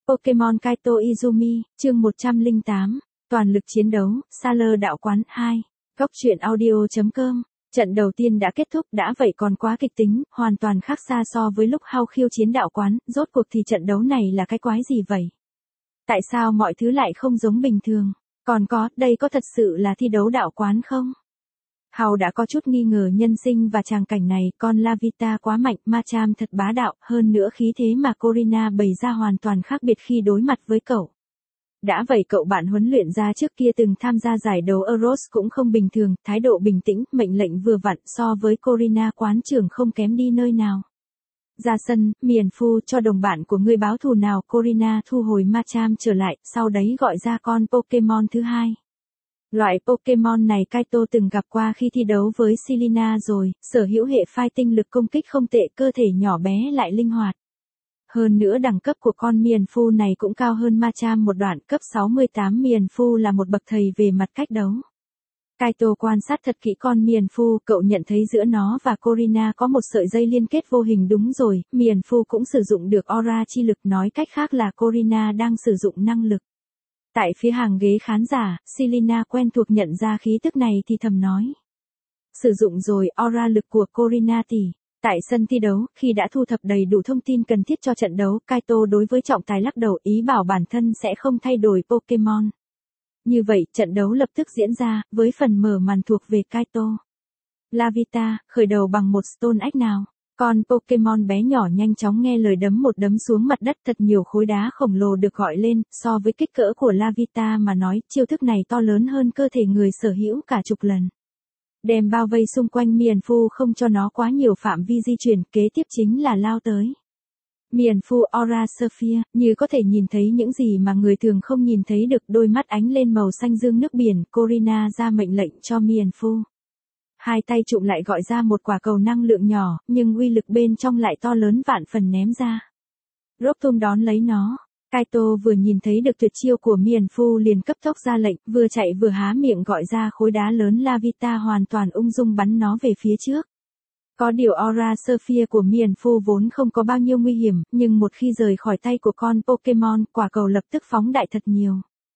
Pokemon Kaito Izumi, chương 108, toàn lực chiến đấu, Sailor đạo quán 2, góc truyện audio.com. Trận đầu tiên đã kết thúc đã vậy còn quá kịch tính, hoàn toàn khác xa so với lúc Hao khiêu chiến đạo quán, rốt cuộc thì trận đấu này là cái quái gì vậy? Tại sao mọi thứ lại không giống bình thường? Còn có, đây có thật sự là thi đấu đạo quán không? Hao đã có chút nghi ngờ nhân sinh và tràng cảnh này, con Lavita quá mạnh, Machamp thật bá đạo, hơn nữa khí thế mà Corina bày ra hoàn toàn khác biệt khi đối mặt với cậu. Đã vậy cậu bạn huấn luyện ra trước kia từng tham gia giải đấu Euros cũng không bình thường, thái độ bình tĩnh, mệnh lệnh vừa vặn so với Corina quán trưởng không kém đi nơi nào. Ra sân, Miền Phu cho đồng bạn của ngươi báo thù nào. Corina thu hồi Machamp trở lại, sau đấy gọi ra con Pokemon thứ hai. Loại Pokemon này Kaito từng gặp qua khi thi đấu với Selena rồi, sở hữu hệ fighting lực công kích không tệ, cơ thể nhỏ bé lại linh hoạt. Hơn nữa đẳng cấp của con Miền Phu này cũng cao hơn Machamp một đoạn, cấp 68 Miền Phu là một bậc thầy về mặt cách đấu. Kaito quan sát thật kỹ con Miền Phu, cậu nhận thấy giữa nó và Corina có một sợi dây liên kết vô hình. Đúng rồi, Miền Phu cũng sử dụng được aura chi lực, nói cách khác là Corina đang sử dụng năng lực. Tại phía hàng ghế khán giả, Selena quen thuộc nhận ra khí tức này thì thầm nói. Sử dụng rồi aura lực của Corina tỷ. Tại sân thi đấu, khi đã thu thập đầy đủ thông tin cần thiết cho trận đấu, Kaito đối với trọng tài lắc đầu, ý bảo bản thân sẽ không thay đổi Pokemon. Như vậy, trận đấu lập tức diễn ra, với phần mở màn thuộc về Kaito. Lavita, khởi đầu bằng một Stone Egg nào. Con Pokemon bé nhỏ nhanh chóng nghe lời đấm một đấm xuống mặt đất, thật nhiều khối đá khổng lồ được gọi lên, so với kích cỡ của Lavita mà nói, chiêu thức này to lớn hơn cơ thể người sở hữu cả chục lần. Đem bao vây xung quanh Miền Phu không cho nó quá nhiều phạm vi di chuyển, kế tiếp chính là lao tới. Miền Phu Aura Sphere, như có thể nhìn thấy những gì mà người thường không nhìn thấy được, đôi mắt ánh lên màu xanh dương nước biển. Corina ra mệnh lệnh cho Miền Phu. Hai tay chụm lại gọi ra một quả cầu năng lượng nhỏ, nhưng uy lực bên trong lại to lớn vạn phần ném ra. Rotom đón lấy nó. Kaito vừa nhìn thấy được tuyệt chiêu của Miền Phu liền cấp tốc ra lệnh, vừa chạy vừa há miệng gọi ra khối đá lớn. Lavita hoàn toàn ung dung bắn nó về phía trước. Có điều Aura Sphere của Miền Phu vốn không có bao nhiêu nguy hiểm, nhưng một khi rời khỏi tay của con Pokemon, quả cầu lập tức phóng đại thật nhiều.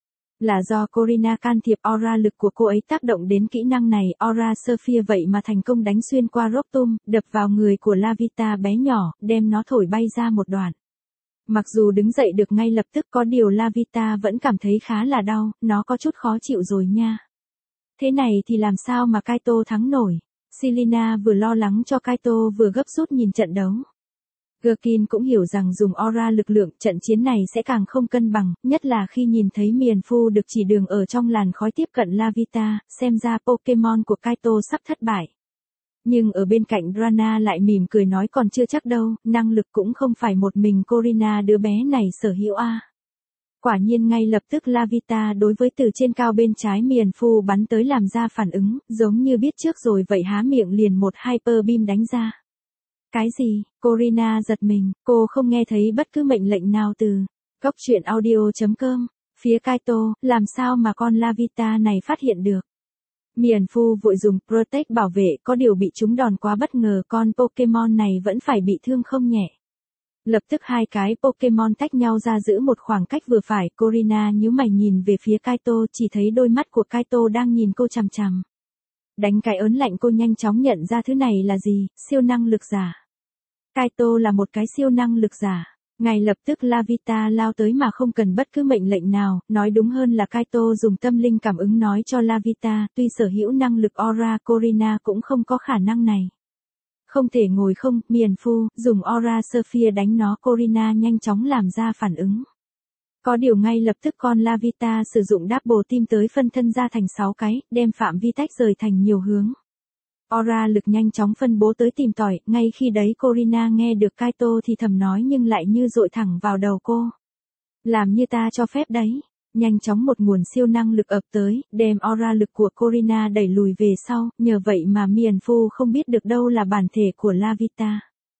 Là do Corina can thiệp, aura lực của cô ấy tác động đến kỹ năng này, Aura Sphere vậy mà thành công đánh xuyên qua Rotom, đập vào người của Lavita bé nhỏ, đem nó thổi bay ra một đoạn. Mặc dù đứng dậy được ngay lập tức, có điều Lavita vẫn cảm thấy khá là đau, nó có chút khó chịu rồi nha. Thế này thì làm sao mà Kaito thắng nổi? Selena vừa lo lắng cho Kaito vừa gấp rút nhìn trận đấu. Gherkin cũng hiểu rằng dùng aura lực lượng, trận chiến này sẽ càng không cân bằng, nhất là khi nhìn thấy Miền Phu được chỉ đường ở trong làn khói tiếp cận Lavita, xem ra Pokemon của Kaito sắp thất bại. Nhưng ở bên cạnh Rana lại mỉm cười nói còn chưa chắc đâu, năng lực cũng không phải một mình Corina đứa bé này sở hữu a. Quả nhiên ngay lập tức Lavita đối với từ trên cao bên trái Miền Phu bắn tới làm ra phản ứng, giống như biết trước rồi vậy, há miệng liền một Hyper Beam đánh ra. Cái gì? Corina giật mình, cô không nghe thấy bất cứ mệnh lệnh nào từ góc truyện audio.com. Phía Kaito, làm sao mà con Lavita này phát hiện được? Miền Phu vội dùng Protect bảo vệ, có điều bị trúng đòn quá bất ngờ, con Pokemon này vẫn phải bị thương không nhẹ. Lập tức hai cái Pokemon tách nhau ra giữ một khoảng cách vừa phải. Corina nhíu mày nhìn về phía Kaito, chỉ thấy đôi mắt của Kaito đang nhìn cô chằm chằm. Đánh cái ớn lạnh, cô nhanh chóng nhận ra thứ này là gì, siêu năng lực giả. Kaito là một cái siêu năng lực giả. Ngay lập tức Lavita lao tới mà không cần bất cứ mệnh lệnh nào, nói đúng hơn là Kaito dùng tâm linh cảm ứng nói cho Lavita, tuy sở hữu năng lực aura, Corina cũng không có khả năng này. Không thể ngồi không, Miền Phu, dùng Aura Sphere đánh nó. Corina nhanh chóng làm ra phản ứng. Có điều ngay lập tức con Lavita sử dụng Double Team tới phân thân ra thành 6 cái, đem phạm vi tách rời thành nhiều hướng. Aura lực nhanh chóng phân bố tới tìm tòi, ngay khi đấy Corina nghe được Kaito thì thầm nói nhưng lại như dội thẳng vào đầu cô. Làm như ta cho phép đấy. Nhanh chóng một nguồn siêu năng lực ập tới, đem aura lực của Corina đẩy lùi về sau, nhờ vậy mà Miền Phu không biết được đâu là bản thể của Lavita.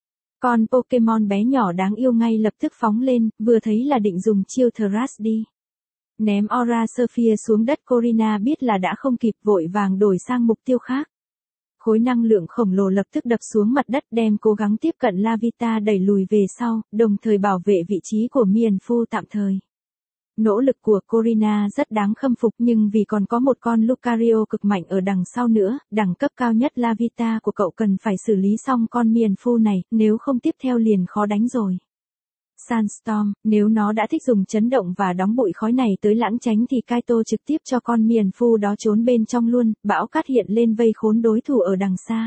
Con Pokemon bé nhỏ đáng yêu ngay lập tức phóng lên, vừa thấy là định dùng chiêu Thrush đi. Ném Aura Sphere xuống đất, Corina biết là đã không kịp, vội vàng đổi sang mục tiêu khác. Khối năng lượng khổng lồ lập tức đập xuống mặt đất đem cố gắng tiếp cận Lavita đẩy lùi về sau, đồng thời bảo vệ vị trí của Mienfu tạm thời. Nỗ lực của Corina rất đáng khâm phục nhưng vì còn có một con Lucario cực mạnh ở đằng sau nữa, đẳng cấp cao nhất Lavita của cậu cần phải xử lý xong con Mienfu này, nếu không tiếp theo liền khó đánh rồi. Sandstorm, nếu nó đã thích dùng chấn động và đóng bụi khói này tới lãng tránh thì Kaito trực tiếp cho con Mienfu đó trốn bên trong luôn, bão cát hiện lên vây khốn đối thủ ở đằng xa.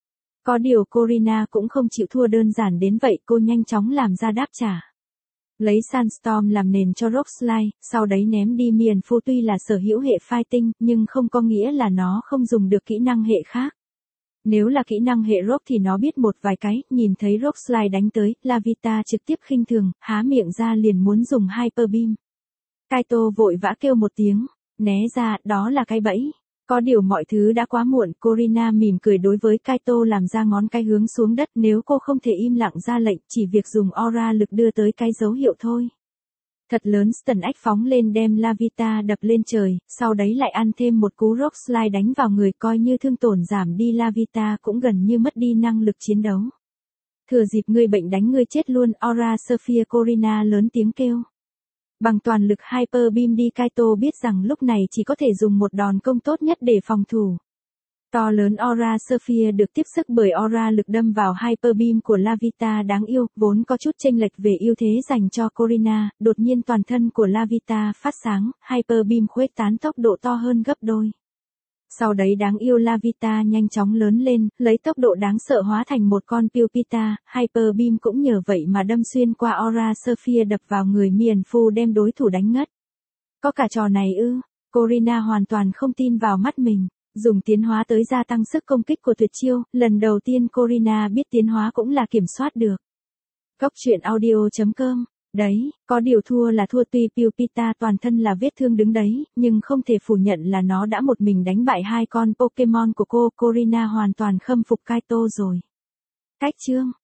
Có điều Corina cũng không chịu thua đơn giản đến vậy, cô nhanh chóng làm ra đáp trả. Lấy Sandstorm làm nền cho Rock Slide, sau đấy ném đi Mienfu. Tuy là sở hữu hệ fighting, nhưng không có nghĩa là nó không dùng được kỹ năng hệ khác. Nếu là kỹ năng hệ Rock thì nó biết một vài cái, nhìn thấy Rock Slide đánh tới, Lavita trực tiếp khinh thường, há miệng ra liền muốn dùng Hyper Beam. Kaito vội vã kêu một tiếng, né ra, đó là cái bẫy. Có điều mọi thứ đã quá muộn, Corina mỉm cười đối với Kaito làm ra ngón cái hướng xuống đất, nếu cô không thể im lặng ra lệnh, chỉ việc dùng aura lực đưa tới cái dấu hiệu thôi. Thật lớn Stun Ách phóng lên đem Lavita đập lên trời, sau đấy lại ăn thêm một cú Rock Slide đánh vào người, coi như thương tổn giảm đi, Lavita cũng gần như mất đi năng lực chiến đấu. Thừa dịp ngươi bệnh đánh ngươi chết luôn, Aura Sphere. Corina lớn tiếng kêu. Bằng toàn lực Hyper Beam đi, Kaito biết rằng lúc này chỉ có thể dùng một đòn công tốt nhất để phòng thủ. To lớn Aura Sphere được tiếp sức bởi aura lực đâm vào Hyper Beam của Lavita đáng yêu, vốn có chút chênh lệch về ưu thế dành cho Corina, đột nhiên toàn thân của Lavita phát sáng, Hyper Beam khuếch tán tốc độ to hơn gấp đôi. Sau đấy đáng yêu Lavita nhanh chóng lớn lên, lấy tốc độ đáng sợ hóa thành một con Pupita, Hyper Beam cũng nhờ vậy mà đâm xuyên qua Aura Sphere đập vào người Mienfu đem đối thủ đánh ngất. Có cả trò này ư? Corina hoàn toàn không tin vào mắt mình. Dùng tiến hóa tới gia tăng sức công kích của tuyệt chiêu, lần đầu tiên Corina biết tiến hóa cũng là kiểm soát được. Góc truyện audio.com. Đấy, có điều thua là thua, tuy Pupita toàn thân là vết thương đứng đấy, nhưng không thể phủ nhận là nó đã một mình đánh bại hai con Pokemon của cô. Corina hoàn toàn khâm phục Kaito rồi. Cách chương.